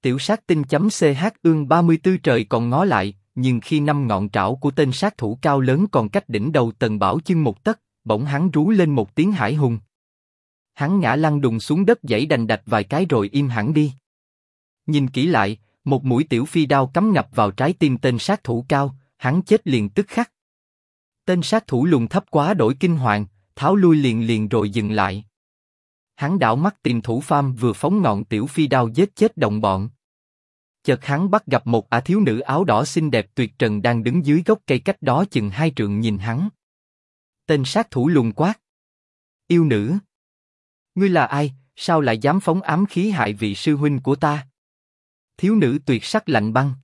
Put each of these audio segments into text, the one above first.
Tiểu sát tinh.ch ương 34 trời còn ngó lại, nhưng khi 5 ngọn trảo của tên sát thủ cao lớn còn cách đỉnh đầu Tần Bảo chừng 1 tấc, bỗng hắn rú lên một tiếng hải hùng. Hắn ngã lăn đùng xuống đất giãy đành đạch vài cái rồi im hẳn đi. Nhìn kỹ lại, một mũi tiểu phi đao cắm ngập vào trái tim tên sát thủ cao, hắn chết liền tức khắc. Tên sát thủ lùn thấp quá đổi kinh hoàng, tháo lui liền rồi dừng lại. Hắn đảo mắt tìm thủ pham vừa phóng ngọn tiểu phi đao giết chết đồng bọn. Chợt hắn bắt gặp một ả thiếu nữ áo đỏ xinh đẹp tuyệt trần đang đứng dưới gốc cây cách đó chừng 2 trượng nhìn hắn. Tên sát thủ lùn quát: Yêu nữ! Ngươi là ai, sao lại dám phóng ám khí hại vị sư huynh của ta? Thiếu nữ tuyệt sắc lạnh băng: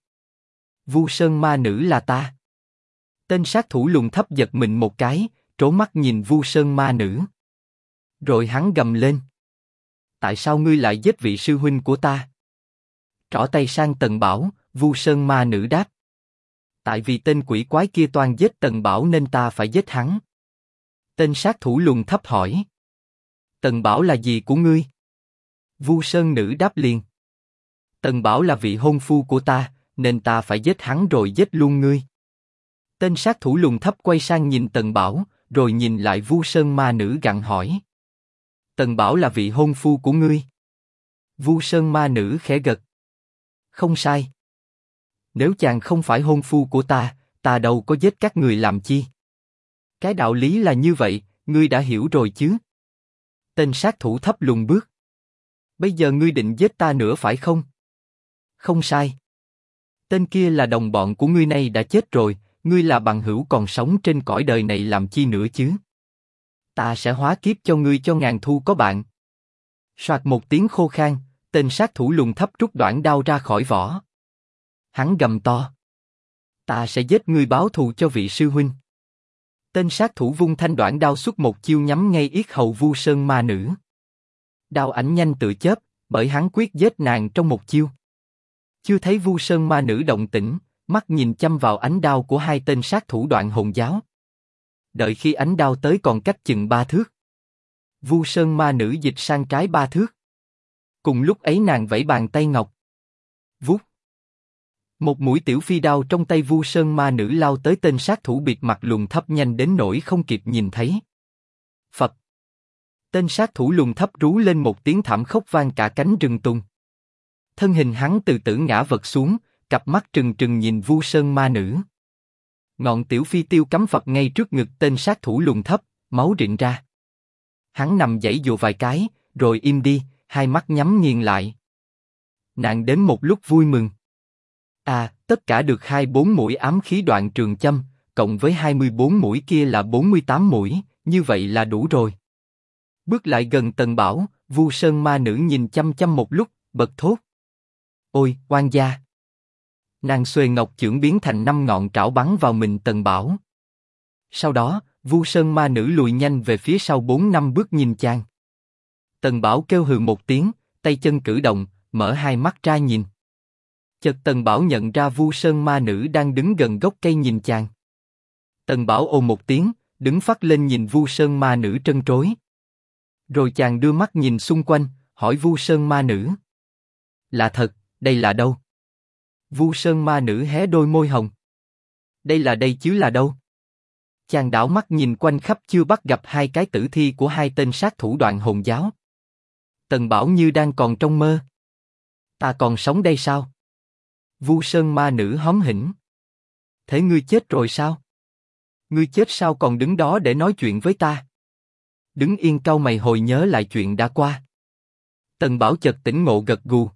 Vu Sơn ma nữ là ta. Tên sát thủ lùn thấp giật mình một cái, trố mắt nhìn Vu Sơn ma nữ. Rồi hắn gầm lên: Tại sao ngươi lại giết vị sư huynh của ta? Trỏ tay sang Tần Bảo, Vu Sơn ma nữ đáp: Tại vì tên quỷ quái kia toan giết Tần Bảo nên ta phải giết hắn. Tên sát thủ lùn thấp hỏi: Tần Bảo là gì của ngươi? Vu Sơn nữ đáp liền: Tần Bảo là vị hôn phu của ta, nên ta phải giết hắn rồi giết luôn ngươi. Tên sát thủ lùn thấp quay sang nhìn Tần Bảo, rồi nhìn lại Vu Sơn ma nữ gặng hỏi: Tần Bảo là vị hôn phu của ngươi? Vu Sơn ma nữ khẽ gật: Không sai. Nếu chàng không phải hôn phu của ta đâu có giết các người làm chi. Cái đạo lý là như vậy, ngươi đã hiểu rồi chứ? Tên sát thủ thấp lùn bước: Bây giờ ngươi định giết ta nữa phải không? Không sai. Tên kia là đồng bọn của ngươi, nay đã chết rồi, ngươi là bằng hữu còn sống trên cõi đời này làm chi nữa chứ? Ta sẽ hóa kiếp cho ngươi cho ngàn thu có bạn. Soạt một tiếng khô khan, tên sát thủ lùn thấp rút đoạn đao ra khỏi vỏ. Hắn gầm to: Ta sẽ giết ngươi báo thù cho vị sư huynh. Tên sát thủ vung thanh đoạn đao xuất một chiêu nhắm ngay yết hầu Vu Sơn ma nữ. Đao ảnh nhanh tự chớp, bởi hắn quyết giết nàng trong một chiêu. Chưa thấy Vu Sơn ma nữ động tĩnh, mắt nhìn chăm vào ánh đao của hai tên sát thủ Đoạn Hồn giáo. Đợi khi ánh đao tới còn cách chừng 3 thước, Vu Sơn ma nữ dịch sang trái 3 thước. Cùng lúc ấy nàng vẫy bàn tay ngọc. Vút. Một mũi tiểu phi đao trong tay Vu Sơn ma nữ lao tới tên sát thủ bịt mặt lùn thấp nhanh đến nỗi không kịp nhìn thấy. Phập. Tên sát thủ lùn thấp rú lên một tiếng thảm khốc vang cả cánh rừng tùng. Thân hình hắn từ từ ngã vật xuống, cặp mắt trừng trừng nhìn Vu Sơn ma nữ. Ngọn tiểu phi tiêu cắm phập ngay trước ngực tên sát thủ lùn thấp, máu rịn ra. Hắn nằm giãy giụa vài cái, rồi im đi, hai mắt nhắm nghiền lại. Nàng đến một lúc vui mừng. Tất cả được 24 mũi ám khí đoạn trường châm, cộng với 24 mũi kia là 48 mũi, như vậy là đủ rồi. Bước lại gần Tần Bảo, Vu Sơn ma nữ nhìn chăm chăm một lúc, bật thốt: Ôi, oan gia! Nàng xuề ngọc chưởng biến thành 5 ngọn trảo bắn vào mình Tần Bảo. Sau đó, Vu Sơn ma nữ lùi nhanh về phía sau 4-5 bước nhìn chàng. Tần Bảo kêu hừ một tiếng, tay chân cử động, mở hai mắt ra nhìn. Chợt Tần Bảo nhận ra Vu Sơn ma nữ đang đứng gần gốc cây nhìn chàng. Tần Bảo ồ một tiếng, đứng phắt lên nhìn Vu Sơn ma nữ trân trối. Rồi chàng đưa mắt nhìn xung quanh, hỏi Vu Sơn ma nữ: Là thật, đây là đâu? Vu Sơn ma nữ hé đôi môi hồng: Đây là đây chứ là đâu? Chàng đảo mắt nhìn quanh khắp chưa bắt gặp hai cái tử thi của hai tên sát thủ Đoạn Hồn giáo. Tần Bảo như đang còn trong mơ. Ta còn sống đây sao? Vu Sơn ma nữ hóm hỉnh: Thế ngươi chết rồi sao? Ngươi chết sao còn đứng đó để nói chuyện với ta? Đứng yên cau mày hồi nhớ lại chuyện đã qua. Tần Bảo chợt tỉnh ngộ gật gù: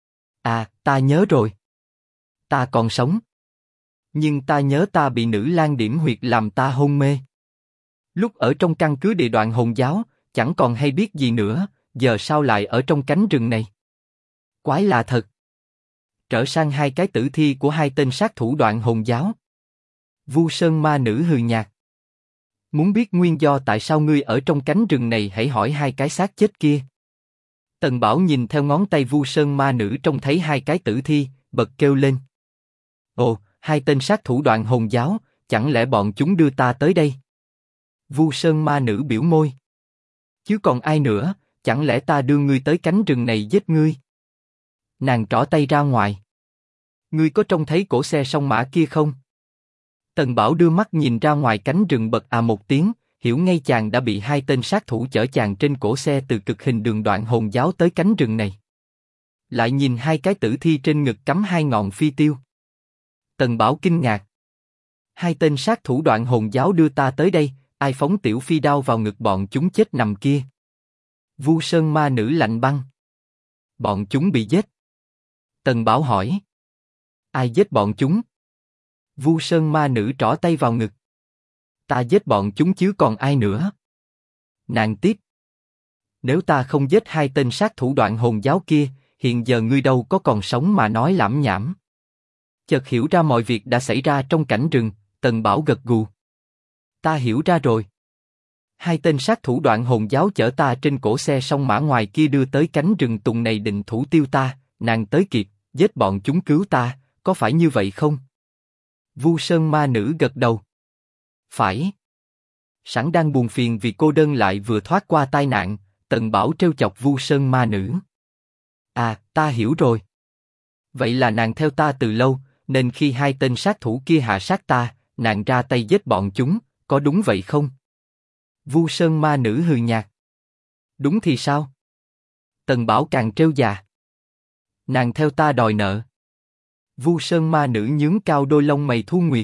Ta nhớ rồi. Ta còn sống. Nhưng ta nhớ ta bị nữ lang điểm huyệt làm ta hôn mê. Lúc ở trong căn cứ địa Đoạn Hồn giáo, chẳng còn hay biết gì nữa, giờ sao lại ở trong cánh rừng này? Quái lạ thật. Trở sang hai cái tử thi của hai tên sát thủ Đoạn Hồn giáo. Vu Sơn ma nữ hừ nhạt: Muốn biết nguyên do tại sao ngươi ở trong cánh rừng này hãy hỏi hai cái xác chết kia. Tần Bảo nhìn theo ngón tay Vu Sơn ma nữ trông thấy hai cái tử thi, bật kêu lên: Ồ, hai tên sát thủ Đoạn Hồn giáo, chẳng lẽ bọn chúng đưa ta tới đây? Vu Sơn ma nữ biểu môi: Chứ còn ai nữa, chẳng lẽ ta đưa ngươi tới cánh rừng này giết ngươi? Nàng trỏ tay ra ngoài. Ngươi có trông thấy cổ xe song mã kia không? Tần Bảo đưa mắt nhìn ra ngoài cánh rừng bật à một tiếng, hiểu ngay chàng đã bị hai tên sát thủ chở chàng trên cổ xe từ cực hình đường Đoạn Hồn Giáo tới cánh rừng này. Lại nhìn hai cái tử thi trên ngực cắm hai ngọn phi tiêu. Tần Bảo kinh ngạc. Hai tên sát thủ Đoạn Hồn Giáo đưa ta tới đây, ai phóng tiểu phi đao vào ngực bọn chúng chết nằm kia? Vu Sơn ma nữ lạnh băng. Bọn chúng bị giết. Tần Bảo hỏi. Ai giết bọn chúng? Vu Sơn ma nữ trỏ tay vào ngực. Ta giết bọn chúng chứ còn ai nữa? Nàng tiếp. Nếu ta không giết hai tên sát thủ Đoạn Hồn Giáo kia, hiện giờ ngươi đâu có còn sống mà nói lảm nhảm. Chợt hiểu ra mọi việc đã xảy ra trong cảnh rừng, Tần Bảo gật gù. Ta hiểu ra rồi. Hai tên sát thủ Đoạn Hồn Giáo chở ta trên cổ xe song mã ngoài kia đưa tới cánh rừng tùng này định thủ tiêu ta, nàng tới kịp, giết bọn chúng cứu ta, có phải như vậy không? Vu Sơn ma nữ gật đầu. Phải. Sẵn đang buồn phiền vì cô đơn lại vừa thoát qua tai nạn, Tần Bảo trêu chọc Vu Sơn ma nữ. À, ta hiểu rồi. Vậy là nàng theo ta từ lâu, nên khi hai tên sát thủ kia hạ sát ta, nàng ra tay giết bọn chúng, có đúng vậy không? Vu Sơn ma nữ hừ nhạt. Đúng thì sao? Tần Bảo càng trêu già. Nàng theo ta đòi nợ. Vu Sơn ma nữ nhướng cao đôi lông mày thu nguyệt.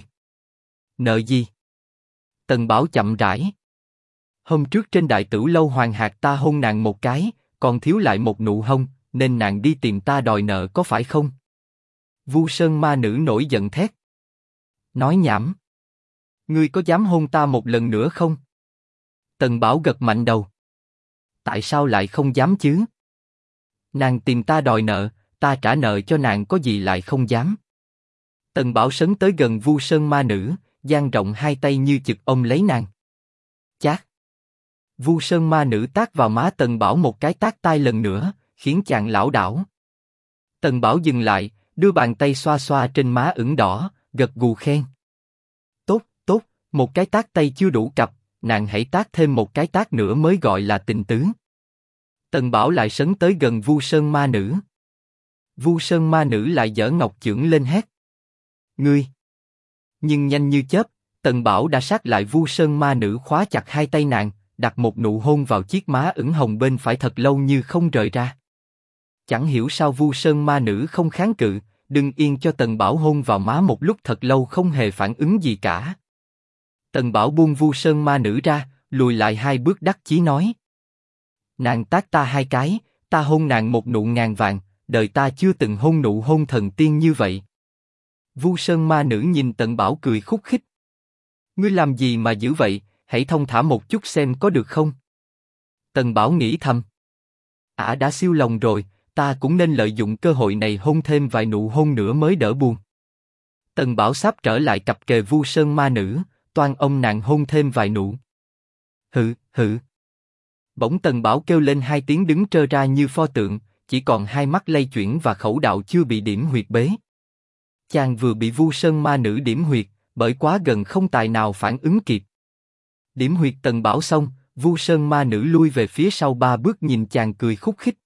Nợ gì? Tần Bảo chậm rãi. Hôm trước trên đại tửu lâu Hoàng Hạc ta hôn nàng một cái, còn thiếu lại một nụ hôn, nên nàng đi tìm ta đòi nợ có phải không? Vu Sơn ma nữ nổi giận thét. Nói nhảm. Ngươi có dám hôn ta một lần nữa không? Tần Bảo gật mạnh đầu. Tại sao lại không dám chứ? Nàng tìm ta đòi nợ, ta trả nợ cho nàng có gì lại không dám? Tần Bảo sấn tới gần Vu Sơn ma nữ, dang rộng hai tay như chực ôm lấy nàng. Chát. Vu Sơn ma nữ tát vào má Tần Bảo một cái tát tai lần nữa, khiến chàng lảo đảo. Tần Bảo dừng lại, đưa bàn tay xoa xoa trên má ửng đỏ, gật gù khen. Tốt, tốt, một cái tát tay chưa đủ cặp, nàng hãy tát thêm một cái tát nữa mới gọi là tình tứ. Tần Bảo lại sấn tới gần Vu Sơn ma nữ. Vu Sơn ma nữ lại giở ngọc chưởng lên hét. Ngươi! Nhưng nhanh như chớp, Tần Bảo đã sát lại Vu Sơn ma nữ khóa chặt hai tay nàng, đặt một nụ hôn vào chiếc má ửng hồng bên phải thật lâu như không rời ra. Chẳng hiểu sao Vu Sơn ma nữ không kháng cự, đừng yên cho Tần Bảo hôn vào má một lúc thật lâu không hề phản ứng gì cả. Tần Bảo buông Vu Sơn ma nữ ra, lùi lại hai bước đắc chí nói. Nàng tát ta hai cái, ta hôn nàng một nụ ngàn vàng, đời ta chưa từng hôn nụ hôn thần tiên như vậy. Vu Sơn ma nữ nhìn Tần Bảo cười khúc khích. Ngươi làm gì mà dữ vậy, hãy thông thả một chút xem có được không? Tần Bảo nghĩ thầm. Ả đã siêu lòng rồi, ta cũng nên lợi dụng cơ hội này hôn thêm vài nụ hôn nữa mới đỡ buồn. Tần Bảo sắp trở lại cặp kề Vu Sơn ma nữ, toan ông nàng hôn thêm vài nụ. Hự, hự. Bỗng Tần Bảo kêu lên hai tiếng đứng trơ ra như pho tượng, chỉ còn hai mắt lay chuyển và khẩu đạo chưa bị điểm huyệt bế. Chàng vừa bị Vu Sơn ma nữ điểm huyệt, bởi quá gần không tài nào phản ứng kịp. Điểm huyệt Tần Bảo xong, Vu Sơn ma nữ lui về phía sau ba bước nhìn chàng cười khúc khích.